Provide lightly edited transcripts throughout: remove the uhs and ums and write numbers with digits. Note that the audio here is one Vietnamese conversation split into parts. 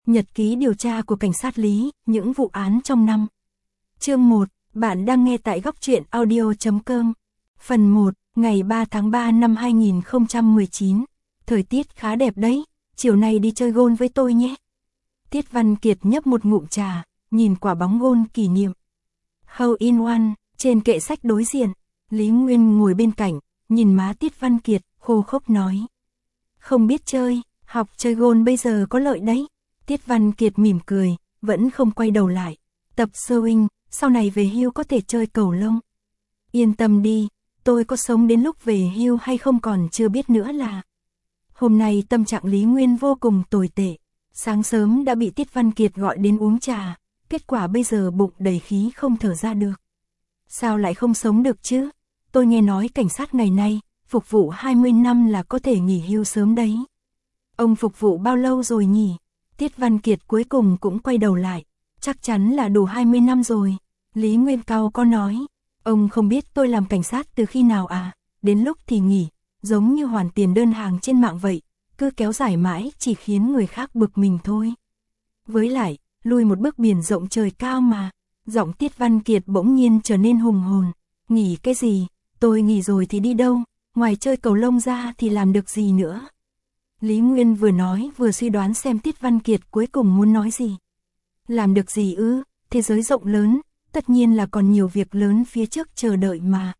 Nhật ký điều tra của cảnh sát Lý, những vụ án trong năm. Chương 1, bạn đang nghe tại góc truyện audio.com. Phần 1, ngày 3 tháng 3 năm 2019. Thời tiết khá đẹp đấy, chiều nay đi chơi golf với tôi nhé. Tiết Văn Kiệt nhấp một ngụm trà, nhìn quả bóng golf kỷ niệm. Hole in one, trên kệ sách đối diện, Lý Nguyên ngồi bên cạnh, nhìn má Tiết Văn Kiệt, khô khốc nói. Không biết chơi, học chơi golf bây giờ có lợi đấy. Tiết Văn Kiệt mỉm cười, vẫn không quay đầu lại. Tập sewing, sau này về hưu có thể chơi cầu lông. Yên tâm đi, tôi có sống đến lúc về hưu hay không còn chưa biết nữa là. Hôm nay tâm trạng Lý Nguyên vô cùng tồi tệ. Sáng sớm đã bị Tiết Văn Kiệt gọi đến uống trà, kết quả bây giờ bụng đầy khí không thở ra được. Sao lại không sống được chứ? Tôi nghe nói cảnh sát ngày nay, phục vụ 20 năm là có thể nghỉ hưu sớm đấy. Ông phục vụ bao lâu rồi nhỉ? Tiết Văn Kiệt cuối cùng cũng quay đầu lại, chắc chắn là đủ 20 năm rồi. Lý Nguyên cau có nói, ông không biết tôi làm cảnh sát từ khi nào à, đến lúc thì nghỉ, giống như hoàn tiền đơn hàng trên mạng vậy, cứ kéo dài mãi chỉ khiến người khác bực mình thôi. Với lại, lui một bước biển rộng trời cao mà. Giọng Tiết Văn Kiệt bỗng nhiên trở nên hùng hồn. Nghỉ cái gì, tôi nghỉ rồi thì đi đâu, ngoài chơi cầu lông ra thì làm được gì nữa. Lý Nguyên vừa nói vừa suy đoán xem Tiết Văn Kiệt cuối cùng muốn nói gì. Làm được gì ư, thế giới rộng lớn, tất nhiên là còn nhiều việc lớn phía trước chờ đợi mà.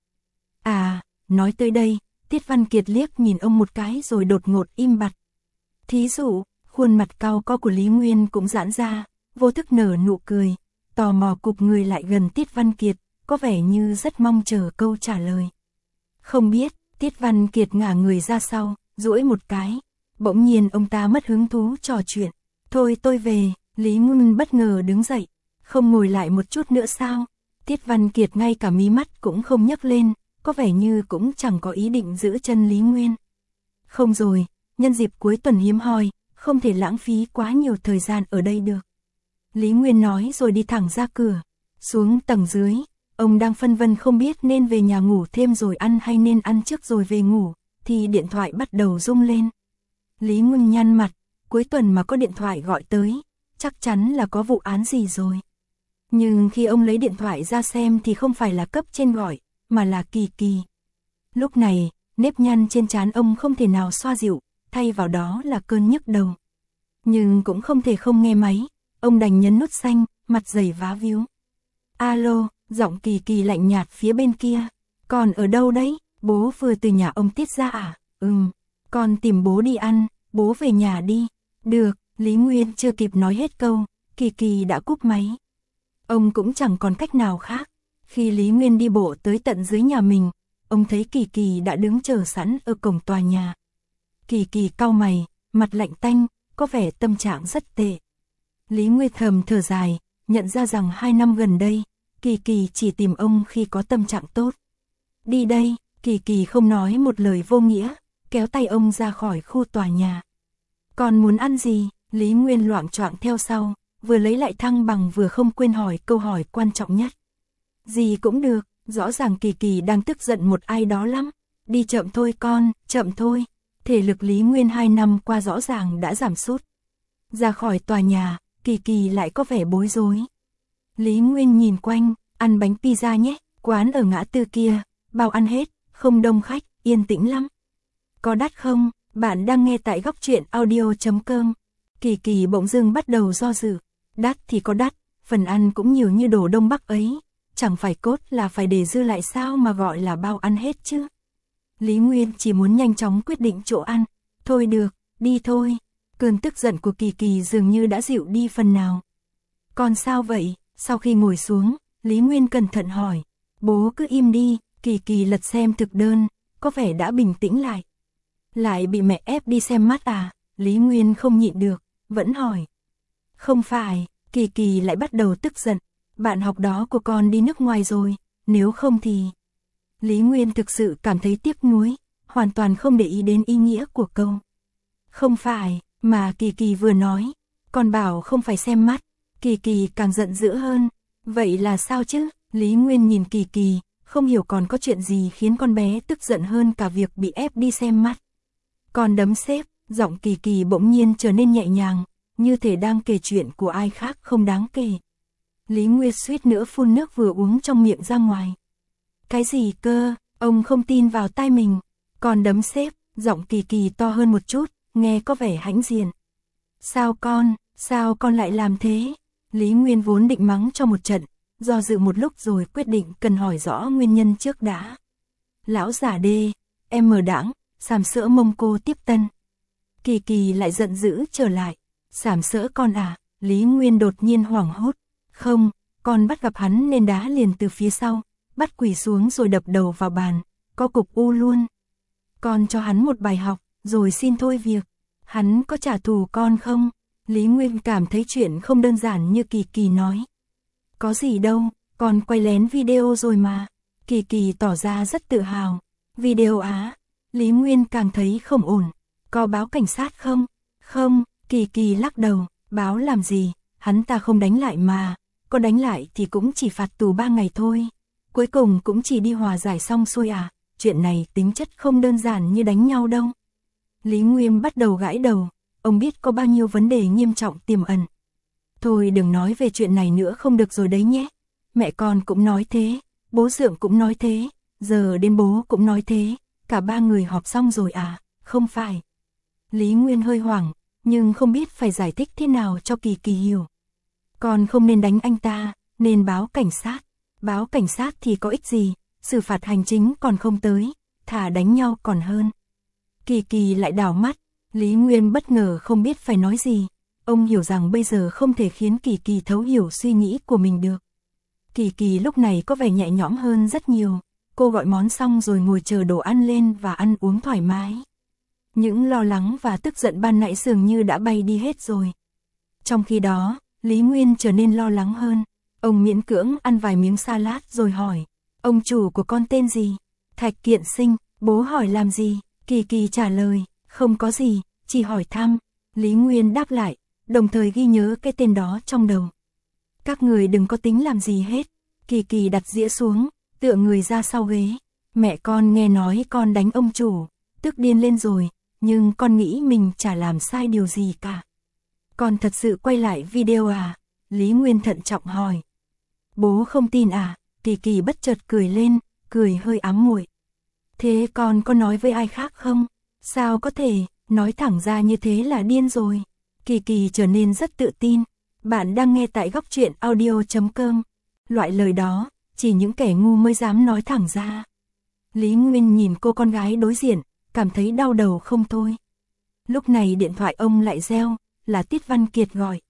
À, nói tới đây, Tiết Văn Kiệt liếc nhìn ông một cái rồi đột ngột im bặt. Thí dụ, khuôn mặt cau có của Lý Nguyên cũng giãn ra, vô thức nở nụ cười, tò mò cụp người lại gần Tiết Văn Kiệt, có vẻ như rất mong chờ câu trả lời. Không biết, Tiết Văn Kiệt ngả người ra sau, duỗi một cái. Bỗng nhiên ông ta mất hứng thú trò chuyện. Thôi tôi về, Lý Nguyên bất ngờ đứng dậy. Không ngồi lại một chút nữa sao? Tiết Văn Kiệt ngay cả mí mắt cũng không nhấc lên, có vẻ như cũng chẳng có ý định giữ chân Lý Nguyên. Không rồi, nhân dịp cuối tuần hiếm hoi, không thể lãng phí quá nhiều thời gian ở đây được. Lý Nguyên nói rồi đi thẳng ra cửa. Xuống tầng dưới, ông đang phân vân không biết nên về nhà ngủ thêm rồi ăn hay nên ăn trước rồi về ngủ, thì điện thoại bắt đầu rung lên. Lý Nguyên nhăn mặt, cuối tuần mà có điện thoại gọi tới, chắc chắn là có vụ án gì rồi. Nhưng khi ông lấy điện thoại ra xem thì không phải là cấp trên gọi, mà là Kỳ Kỳ. Lúc này, nếp nhăn trên trán ông không thể nào xoa dịu, thay vào đó là cơn nhức đầu. Nhưng cũng không thể không nghe máy, ông đành nhấn nút xanh, mặt dày vá víu. Alo, giọng Kỳ Kỳ lạnh nhạt phía bên kia. Còn ở đâu đấy, bố vừa từ nhà ông Tiết ra à? Con tìm bố đi ăn, bố về nhà đi. Được, Lý Nguyên chưa kịp nói hết câu, Kỳ Kỳ đã cúp máy. Ông cũng chẳng còn cách nào khác. Khi Lý Nguyên đi bộ tới tận dưới nhà mình, ông thấy Kỳ Kỳ đã đứng chờ sẵn ở cổng tòa nhà. Kỳ Kỳ cau mày, mặt lạnh tanh, có vẻ tâm trạng rất tệ. Lý Nguyên thầm thở dài, nhận ra rằng 2 năm gần đây, Kỳ Kỳ chỉ tìm ông khi có tâm trạng tốt. Đi đây, Kỳ Kỳ không nói một lời vô nghĩa, kéo tay ông ra khỏi khu tòa nhà. Còn muốn ăn gì? Lý Nguyên loạng choạng theo sau, vừa lấy lại thăng bằng vừa không quên hỏi câu hỏi quan trọng nhất. Gì cũng được, rõ ràng Kỳ Kỳ đang tức giận một ai đó lắm. Đi chậm thôi con, chậm thôi. Thể lực Lý Nguyên 2 năm qua rõ ràng đã giảm sút. Ra khỏi tòa nhà, Kỳ Kỳ lại có vẻ bối rối. Lý Nguyên nhìn quanh, ăn bánh pizza nhé, quán ở ngã tư kia, bao ăn hết, không đông khách, yên tĩnh lắm. Có đắt không? Bạn đang nghe tại góc truyện audio.com. Kỳ Kỳ bỗng dưng bắt đầu do dự. Đắt thì có đắt, phần ăn cũng nhiều như đồ Đông Bắc ấy. Chẳng phải cốt là phải để dư lại sao mà gọi là bao ăn hết chứ. Lý Nguyên chỉ muốn nhanh chóng quyết định chỗ ăn. Thôi được, đi thôi. Cơn tức giận của Kỳ Kỳ dường như đã dịu đi phần nào. Còn sao vậy? Sau khi ngồi xuống, Lý Nguyên cẩn thận hỏi. Bố cứ im đi. Kỳ Kỳ lật xem thực đơn, có vẻ đã bình tĩnh lại. Lại bị mẹ ép đi xem mắt à? Lý Nguyên không nhịn được, vẫn hỏi. Không phải, Kỳ Kỳ lại bắt đầu tức giận. Bạn học đó của con đi nước ngoài rồi, nếu không thì... Lý Nguyên thực sự cảm thấy tiếc nuối, hoàn toàn không để ý đến ý nghĩa của câu. Không phải, mà Kỳ Kỳ vừa nói. Con bảo không phải xem mắt, Kỳ Kỳ càng giận dữ hơn. Vậy là sao chứ? Lý Nguyên nhìn Kỳ Kỳ, không hiểu còn có chuyện gì khiến con bé tức giận hơn cả việc bị ép đi xem mắt. Con đấm sếp, giọng Kỳ Kỳ bỗng nhiên trở nên nhẹ nhàng, như thể đang kể chuyện của ai khác không đáng kể. Lý Nguyên suýt nữa phun nước vừa uống trong miệng ra ngoài. Cái gì cơ, ông không tin vào tai mình, còn đấm sếp, giọng Kỳ Kỳ to hơn một chút, nghe có vẻ hãnh diện. Sao con lại làm thế? Lý Nguyên vốn định mắng cho một trận, do dự một lúc rồi quyết định cần hỏi rõ nguyên nhân trước đã. Lão giả đê, em mờ đãng, sàm sỡ mông cô tiếp tân. Kỳ Kỳ lại giận dữ trở lại. Sàm sỡ con à? Lý Nguyên đột nhiên hoảng hốt. Không, con bắt gặp hắn nên đá liền từ phía sau, bắt quỳ xuống rồi đập đầu vào bàn, có cục u luôn. Con cho hắn một bài học, rồi xin thôi việc. Hắn có trả thù con không? Lý Nguyên cảm thấy chuyện không đơn giản như Kỳ Kỳ nói. Có gì đâu, con quay lén video rồi mà. Kỳ Kỳ tỏ ra rất tự hào. Video á? Lý Nguyên càng thấy không ổn. Có báo cảnh sát không? Không, Kỳ Kỳ lắc đầu. Báo làm gì? Hắn ta không đánh lại mà. Có đánh lại thì cũng chỉ phạt tù 3 ngày thôi. Cuối cùng cũng chỉ đi hòa giải xong xuôi à. Chuyện này tính chất không đơn giản như đánh nhau đâu. Lý Nguyên bắt đầu gãi đầu. Ông biết có bao nhiêu vấn đề nghiêm trọng tiềm ẩn. Thôi đừng nói về chuyện này nữa không được rồi đấy nhé. Mẹ con cũng nói thế, bố Dượng cũng nói thế, giờ đến bố cũng nói thế. Cả 3 người họp xong rồi à? Không phải. Lý Nguyên hơi hoảng, nhưng không biết phải giải thích thế nào cho Kỳ Kỳ hiểu. Con không nên đánh anh ta, nên báo cảnh sát. Báo cảnh sát thì có ích gì, xử phạt hành chính còn không tới, thà đánh nhau còn hơn. Kỳ Kỳ lại đảo mắt, Lý Nguyên bất ngờ không biết phải nói gì. Ông hiểu rằng bây giờ không thể khiến Kỳ Kỳ thấu hiểu suy nghĩ của mình được. Kỳ Kỳ lúc này có vẻ nhẹ nhõm hơn rất nhiều. Cô gọi món xong rồi ngồi chờ đồ ăn lên và ăn uống thoải mái. Những lo lắng và tức giận ban nãy dường như đã bay đi hết rồi. Trong khi đó, Lý Nguyên trở nên lo lắng hơn. Ông miễn cưỡng ăn vài miếng salad rồi hỏi. Ông chủ của con tên gì? Thạch Kiện Sinh. Bố hỏi làm gì? Kỳ Kỳ trả lời. Không có gì, chỉ hỏi thăm. Lý Nguyên đáp lại, đồng thời ghi nhớ cái tên đó trong đầu. Các người đừng có tính làm gì hết. Kỳ Kỳ đặt dĩa xuống, tựa người ra sau ghế. Mẹ con nghe nói con đánh ông chủ, tức điên lên rồi, nhưng con nghĩ mình chả làm sai điều gì cả. Con thật sự quay lại video à? Lý Nguyên thận trọng hỏi. Bố không tin à? Kỳ Kỳ bất chợt cười lên, cười hơi ám muội. Thế con có nói với ai khác không? Sao có thể, nói thẳng ra như thế là điên rồi. Kỳ Kỳ trở nên rất tự tin. Bạn đang nghe tại góc truyện audio.com. Loại lời đó, chỉ những kẻ ngu mới dám nói thẳng ra. Lý Nguyên nhìn cô con gái đối diện, cảm thấy đau đầu không thôi. Lúc này điện thoại ông lại reo, là Tiết Văn Kiệt gọi.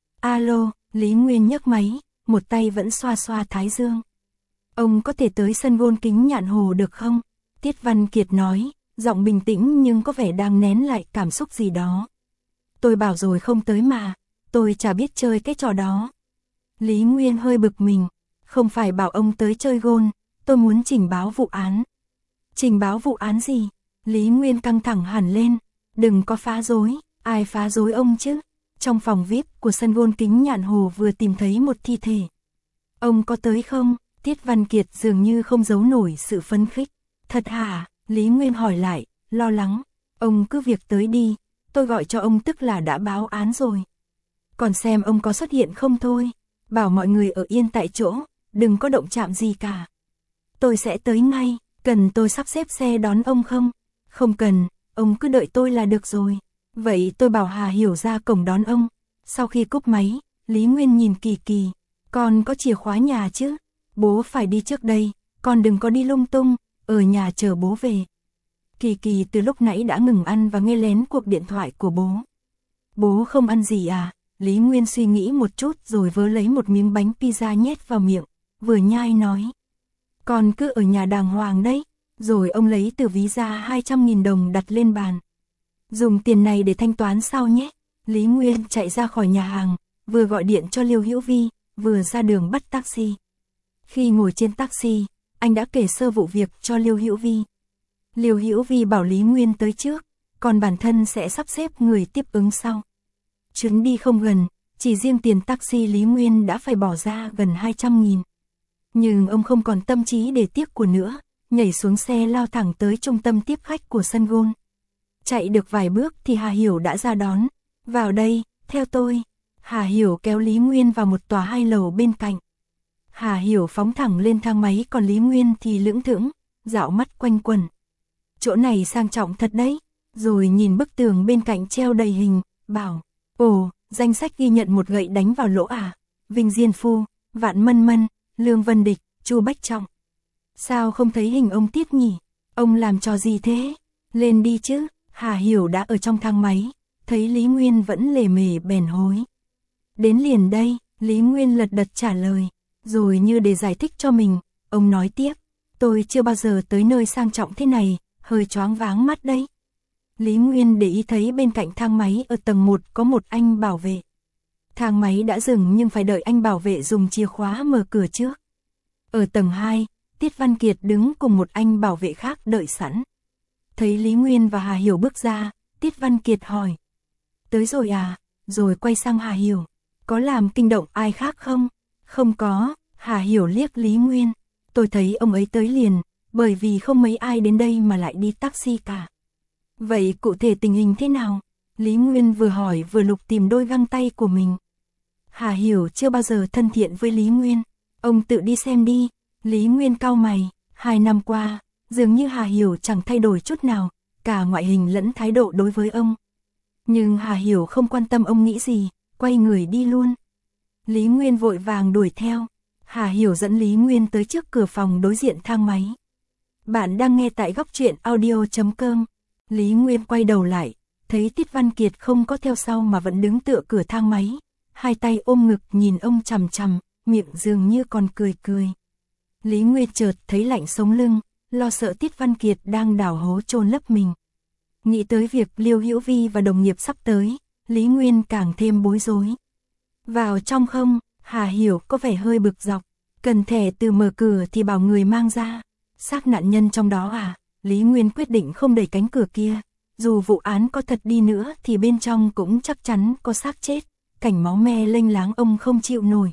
Alo, Lý Nguyên nhấc máy, một tay vẫn xoa xoa thái dương. Ông có thể tới sân gôn Kính Nhạn Hồ được không? Tiết Văn Kiệt nói, giọng bình tĩnh nhưng có vẻ đang nén lại cảm xúc gì đó. Tôi bảo rồi không tới mà, tôi chả biết chơi cái trò đó. Lý Nguyên hơi bực mình, không phải bảo ông tới chơi gôn, tôi muốn trình báo vụ án. Trình báo vụ án gì? Lý Nguyên căng thẳng hẳn lên, đừng có phá rối, ai phá rối ông chứ? Trong phòng VIP của sân gôn Kính Nhạn Hồ vừa tìm thấy một thi thể. Ông có tới không? Tiết Văn Kiệt dường như không giấu nổi sự phấn khích. Thật hả? Lý Nguyên hỏi lại, lo lắng. Ông cứ việc tới đi, tôi gọi cho ông tức là đã báo án rồi. Còn xem ông có xuất hiện không thôi. Bảo mọi người ở yên tại chỗ, đừng có động chạm gì cả. Tôi sẽ tới ngay, cần tôi sắp xếp xe đón ông không? Không cần, ông cứ đợi tôi là được rồi. Vậy tôi bảo Hà Hiểu ra cổng đón ông. Sau khi cúp máy, Lý Nguyên nhìn Kỳ Kỳ. Con có chìa khóa nhà chứ? Bố phải đi trước đây, con đừng có đi lung tung, ở nhà chờ bố về. Kỳ Kỳ từ lúc nãy đã ngừng ăn và nghe lén cuộc điện thoại của bố. Bố không ăn gì à? Lý Nguyên suy nghĩ một chút rồi vớ lấy một miếng bánh pizza nhét vào miệng, vừa nhai nói. Con cứ ở nhà đàng hoàng đấy. Rồi ông lấy từ ví ra 200.000 đồng đặt lên bàn. Dùng tiền này để thanh toán sau nhé. Lý Nguyên chạy ra khỏi nhà hàng, vừa gọi điện cho Liêu Hữu Vi, vừa ra đường bắt taxi. Khi ngồi trên taxi, anh đã kể sơ vụ việc cho Liêu Hữu Vi. Liêu Hữu Vi bảo Lý Nguyên tới trước, còn bản thân sẽ sắp xếp người tiếp ứng sau. Chuyến đi không gần, chỉ riêng tiền taxi Lý Nguyên đã phải bỏ ra gần 200.000. Nhưng ông không còn tâm trí để tiếc của nữa, nhảy xuống xe lao thẳng tới trung tâm tiếp khách của sân gôn. Chạy được vài bước thì Hà Hiểu đã ra đón. Vào đây, theo tôi. Hà Hiểu kéo Lý Nguyên vào một tòa 2 lầu bên cạnh. Hà Hiểu phóng thẳng lên thang máy, còn Lý Nguyên thì lững thững, dạo mắt quanh quẩn. Chỗ này sang trọng thật đấy. Rồi nhìn bức tường bên cạnh treo đầy hình, bảo, ồ, danh sách ghi nhận một gậy đánh vào lỗ à? Vinh Diên Phu, Vạn Mân Mân, Lương Vân Địch, Chu Bách Trọng. Sao không thấy hình ông Tiết nhỉ? Ông làm trò gì thế? Lên đi chứ. Hà Hiểu đã ở trong thang máy, thấy Lý Nguyên vẫn lề mề bèn hối. Đến liền đây, Lý Nguyên lật đật trả lời, rồi như để giải thích cho mình, ông nói tiếp, tôi chưa bao giờ tới nơi sang trọng thế này, hơi choáng váng mắt đấy. Lý Nguyên để ý thấy bên cạnh thang máy ở tầng 1 có một anh bảo vệ. Thang máy đã dừng nhưng phải đợi anh bảo vệ dùng chìa khóa mở cửa trước. Ở tầng 2, Tiết Văn Kiệt đứng cùng một anh bảo vệ khác đợi sẵn. Thấy Lý Nguyên và Hà Hiểu bước ra, Tiết Văn Kiệt hỏi. Tới rồi à? Rồi quay sang Hà Hiểu. Có làm kinh động ai khác không? Không có. Hà Hiểu liếc Lý Nguyên. Tôi thấy ông ấy tới liền, bởi vì không mấy ai đến đây mà lại đi taxi cả. Vậy cụ thể tình hình thế nào? Lý Nguyên vừa hỏi vừa lục tìm đôi găng tay của mình. Hà Hiểu chưa bao giờ thân thiện với Lý Nguyên. Ông tự đi xem đi. Lý Nguyên cau mày. 2 năm qua, dường như Hà Hiểu chẳng thay đổi chút nào, cả ngoại hình lẫn thái độ đối với ông. Nhưng Hà Hiểu không quan tâm ông nghĩ gì, quay người đi luôn. Lý Nguyên vội vàng đuổi theo. Hà Hiểu dẫn Lý Nguyên tới trước cửa phòng đối diện thang máy. Bạn đang nghe tại Góc Truyện Audio.com. Lý Nguyên quay đầu lại, thấy Tiết Văn Kiệt không có theo sau mà vẫn đứng tựa cửa thang máy, 2 tay ôm ngực nhìn ông chằm chằm, miệng dường như còn cười cười. Lý Nguyên chợt thấy lạnh sống lưng, lo sợ Tiết Văn Kiệt đang đào hố chôn lấp mình. Nghĩ tới việc Liêu Hữu Vi và đồng nghiệp sắp tới, Lý Nguyên càng thêm bối rối. Vào trong không? Hà Hiểu có vẻ hơi bực dọc, cần thẻ từ mở cửa thì bảo người mang ra. Xác nạn nhân trong đó à? Lý Nguyên quyết định không đẩy cánh cửa kia. Dù vụ án có thật đi nữa thì bên trong cũng chắc chắn có xác chết. Cảnh máu me lênh láng ông không chịu nổi.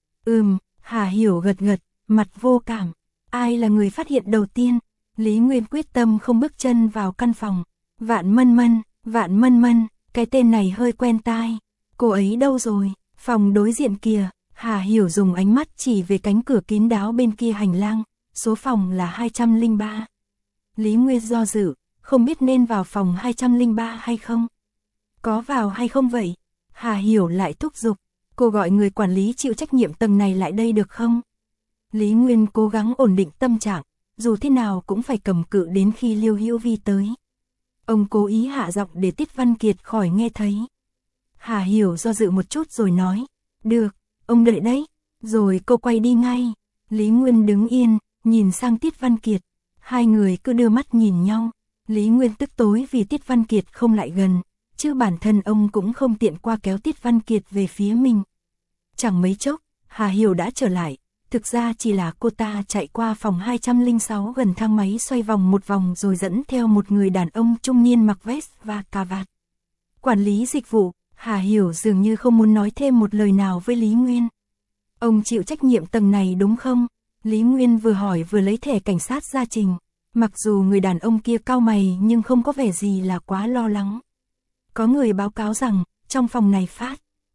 Hà Hiểu gật gật, mặt vô cảm. Ai là người phát hiện đầu tiên? Lý Nguyên quyết tâm không bước chân vào căn phòng. Vạn Mân Mân, cái tên này hơi quen tai. Cô ấy đâu rồi? Phòng đối diện kìa. Hà Hiểu dùng ánh mắt chỉ về cánh cửa kín đáo bên kia hành lang. Số phòng là 203. Lý Nguyên do dự, không biết nên vào phòng 203 hay không. Có vào hay không vậy? Hà Hiểu lại thúc giục. Cô gọi người quản lý chịu trách nhiệm tầng này lại đây được không? Lý Nguyên cố gắng ổn định tâm trạng, dù thế nào cũng phải cầm cự đến khi Liêu Hữu Vi tới. Ông cố ý hạ giọng để Tiết Văn Kiệt khỏi nghe thấy. Hà Hiểu do dự một chút rồi nói, được, ông đợi đấy. Rồi cô quay đi ngay. Lý Nguyên đứng yên, nhìn sang Tiết Văn Kiệt. 2 người cứ đưa mắt nhìn nhau. Lý Nguyên tức tối vì Tiết Văn Kiệt không lại gần, chứ bản thân ông cũng không tiện qua kéo Tiết Văn Kiệt về phía mình. Chẳng mấy chốc, Hà Hiểu đã trở lại. Thực ra chỉ là cô ta chạy qua phòng 206 gần thang máy, xoay vòng một vòng rồi dẫn theo một người đàn ông trung niên mặc vest và cà vạt. Quản lý dịch vụ. Hà Hiểu dường như không muốn nói thêm một lời nào với Lý Nguyên. Ông chịu trách nhiệm tầng này đúng không? Lý Nguyên vừa hỏi vừa lấy thẻ cảnh sát ra trình. Mặc dù người đàn ông kia cau mày nhưng không có vẻ gì là quá lo lắng. Có người báo cáo rằng, trong phòng này phát.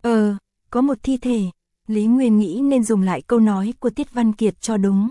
Có một thi thể. Lý Nguyên nghĩ nên dùng lại câu nói của Tiết Văn Kiệt cho đúng.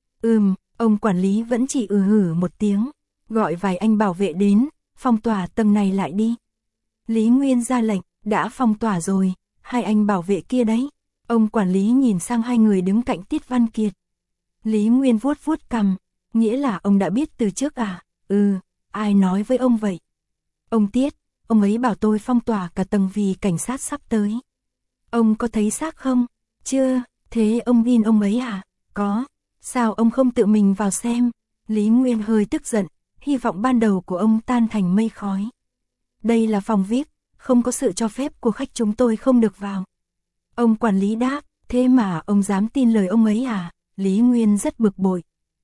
Ông quản lý vẫn chỉ hử một tiếng. Gọi vài anh bảo vệ đến, phong tỏa tầng này lại đi. Lý Nguyên ra lệnh, đã phong tỏa rồi, 2 anh bảo vệ kia đấy. Ông quản lý nhìn sang 2 người đứng cạnh Tiết Văn Kiệt. Lý Nguyên vuốt vuốt cằm, nghĩa là ông đã biết từ trước à? Ai nói với ông vậy? Ông Tiết, ông ấy bảo tôi phong tỏa cả tầng vì cảnh sát sắp tới. Ông có thấy xác không? Chưa, thế ông tin ông ấy à? Có, sao ông không tự mình vào xem? Lý Nguyên hơi tức giận, hy vọng ban đầu của ông tan thành mây khói. Đây là phòng VIP, không có sự cho phép của khách, chúng tôi không được vào. Ông quản lý đáp, thế mà ông dám tin lời ông ấy à? Lý Nguyên rất bực bội.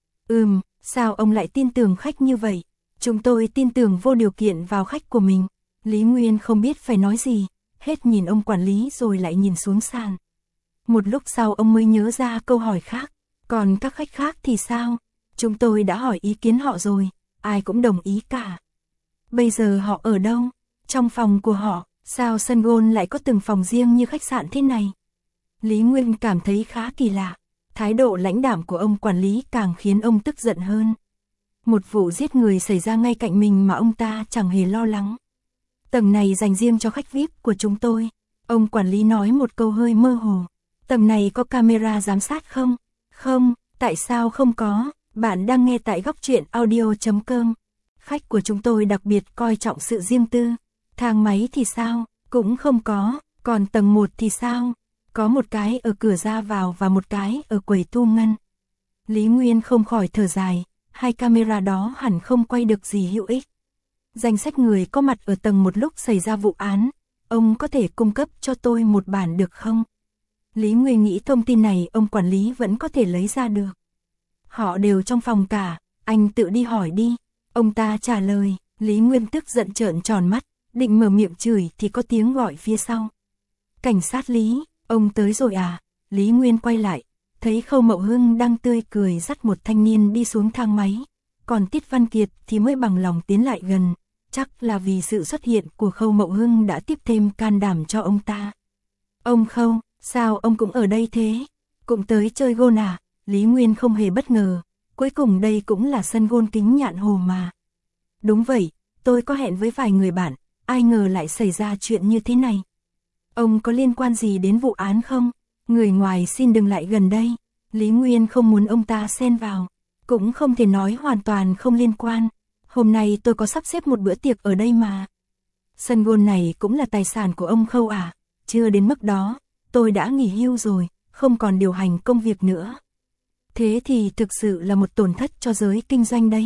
Sao ông lại tin tưởng khách như vậy? Chúng tôi tin tưởng vô điều kiện vào khách của mình. Lý Nguyên không biết phải nói gì, hết nhìn ông quản lý rồi lại nhìn xuống sàn. Một lúc sau ông mới nhớ ra câu hỏi khác. Còn các khách khác thì sao? Chúng tôi đã hỏi ý kiến họ rồi, ai cũng đồng ý cả. Bây giờ họ ở đâu? Trong phòng của họ. Sao sân golf lại có từng phòng riêng như khách sạn thế này? Lý Nguyên cảm thấy khá kỳ lạ. Thái độ lãnh đạm của ông quản lý càng khiến ông tức giận hơn. Một vụ giết người xảy ra ngay cạnh mình mà ông ta chẳng hề lo lắng. Tầng này dành riêng cho khách VIP của chúng tôi. Ông quản lý nói một câu hơi mơ hồ. Tầng này có camera giám sát không? Không, tại sao không có? Bạn đang nghe tại góc truyện audio.com. Khách của chúng tôi đặc biệt coi trọng sự riêng tư. Thang máy thì sao? Cũng không có. Còn tầng 1 thì sao? Có một cái ở cửa ra vào và một cái ở quầy thu ngân. Lý Nguyên không khỏi thở dài. Hai camera đó hẳn không quay được gì hữu ích. Danh sách người có mặt ở tầng 1 lúc xảy ra vụ án. Ông có thể cung cấp cho tôi một bản được không? Lý Nguyên nghĩ thông tin này ông quản lý vẫn có thể lấy ra được. Họ đều trong phòng cả, anh tự đi hỏi đi. Ông ta trả lời. Lý Nguyên tức giận trợn tròn mắt, định mở miệng chửi thì có tiếng gọi phía sau. Cảnh sát Lý, ông tới rồi à? Lý Nguyên quay lại, thấy Khâu Mậu Hưng đang tươi cười dắt một thanh niên đi xuống thang máy. Còn Tiết Văn Kiệt thì mới bằng lòng tiến lại gần. Chắc là vì sự xuất hiện của Khâu Mậu Hưng đã tiếp thêm can đảm cho ông ta. Ông Khâu, sao ông cũng ở đây thế? Cũng tới chơi golf à? Lý Nguyên không hề bất ngờ. Cuối cùng đây cũng là sân golf Kính Nhạn Hồ mà. Đúng vậy, tôi có hẹn với vài người bạn. Ai ngờ lại xảy ra chuyện như thế này. Ông có liên quan gì đến vụ án không? Người ngoài xin đừng lại gần đây. Lý Nguyên không muốn ông ta xen vào. Cũng không thể nói hoàn toàn không liên quan. Hôm nay tôi có sắp xếp một bữa tiệc ở đây mà. Sân golf này cũng là tài sản của ông Khâu à? Chưa đến mức đó. Tôi đã nghỉ hưu rồi, không còn điều hành công việc nữa. Thế thì thực sự là một tổn thất cho giới kinh doanh đấy.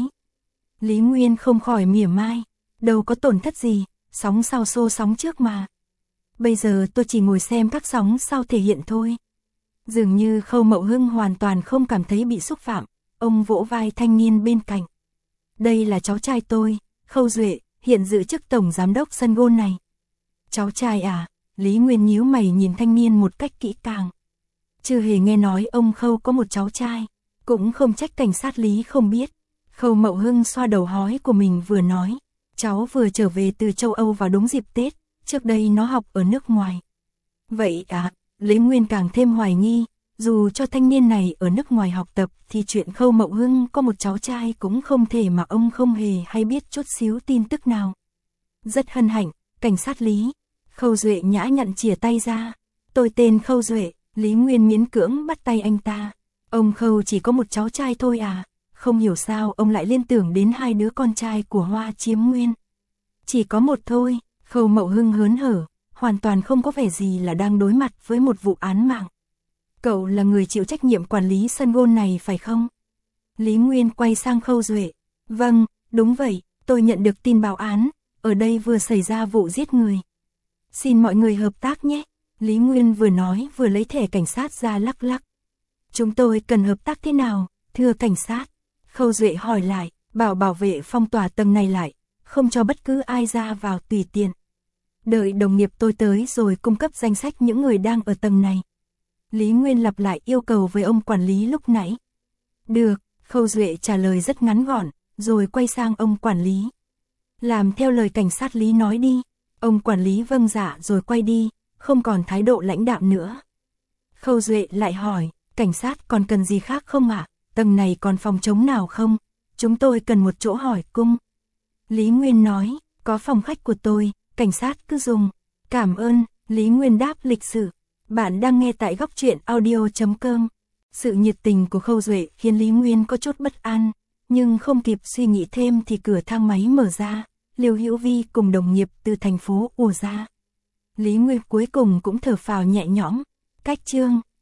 Lý Nguyên không khỏi mỉa mai. Đâu có tổn thất gì, sóng sau xô sóng trước mà. Bây giờ tôi chỉ ngồi xem các sóng sau thể hiện thôi. Dường như Khâu Mậu Hưng hoàn toàn không cảm thấy bị xúc phạm. Ông vỗ vai thanh niên bên cạnh. Đây là cháu trai tôi, Khâu Duệ, hiện giữ chức tổng giám đốc sân golf này. Cháu trai à? Lý Nguyên nhíu mày nhìn thanh niên một cách kỹ càng. Chưa hề nghe nói ông Khâu có một cháu trai. Cũng không trách cảnh sát Lý không biết. Khâu Mậu Hưng xoa đầu hói của mình vừa nói. Cháu vừa trở về từ châu Âu vào đúng dịp Tết. Trước đây nó học ở nước ngoài. Vậy à? Lý Nguyên càng thêm hoài nghi. Dù cho thanh niên này ở nước ngoài học tập thì chuyện Khâu Mậu Hưng có một cháu trai cũng không thể mà ông không hề hay biết chút xíu tin tức nào. Rất hân hạnh, cảnh sát Lý. Khâu Duệ nhã nhặn chìa tay ra. Tôi tên Khâu Duệ. Lý Nguyên miễn cưỡng bắt tay anh ta. Ông Khâu chỉ có một cháu trai thôi à? Không hiểu sao ông lại liên tưởng đến hai đứa con trai của Hoa Chiếm Nguyên. Chỉ có một thôi. Khâu Mậu Hưng hớn hở, hoàn toàn không có vẻ gì là đang đối mặt với một vụ án mạng. Cậu là người chịu trách nhiệm quản lý sân golf này phải không? Lý Nguyên quay sang Khâu Duệ. Vâng, đúng vậy, tôi nhận được tin báo án, ở đây vừa xảy ra vụ giết người. Xin mọi người hợp tác nhé. Lý Nguyên vừa nói vừa lấy thẻ cảnh sát ra lắc lắc. Chúng tôi cần hợp tác thế nào, thưa cảnh sát? Khâu Duệ hỏi lại, bảo vệ phong tỏa tầng này lại, không cho bất cứ ai ra vào tùy tiện. Đợi đồng nghiệp tôi tới rồi cung cấp danh sách những người đang ở tầng này. Lý Nguyên lặp lại yêu cầu với ông quản lý lúc nãy. Được, Khâu Duệ trả lời rất ngắn gọn, rồi quay sang ông quản lý. Làm theo lời cảnh sát Lý nói đi. Ông quản lý vâng dạ rồi quay đi, không còn thái độ lãnh đạm nữa. Khâu Duệ lại hỏi, cảnh sát còn cần gì khác không ạ? Tầng này còn phòng trống nào không? Chúng tôi cần một chỗ hỏi cung. Lý Nguyên nói, có phòng khách của tôi, cảnh sát cứ dùng. Cảm ơn, Lý Nguyên đáp lịch sự. Bạn đang nghe tại góc truyện audio.com. Sự nhiệt tình của Khâu Duệ khiến Lý Nguyên có chút bất an, nhưng không kịp suy nghĩ thêm thì cửa thang máy mở ra, Liêu Hữu Vi cùng đồng nghiệp từ thành phố ùa ra. Lý Nguyên cuối cùng cũng thở phào nhẹ nhõm. Cách chương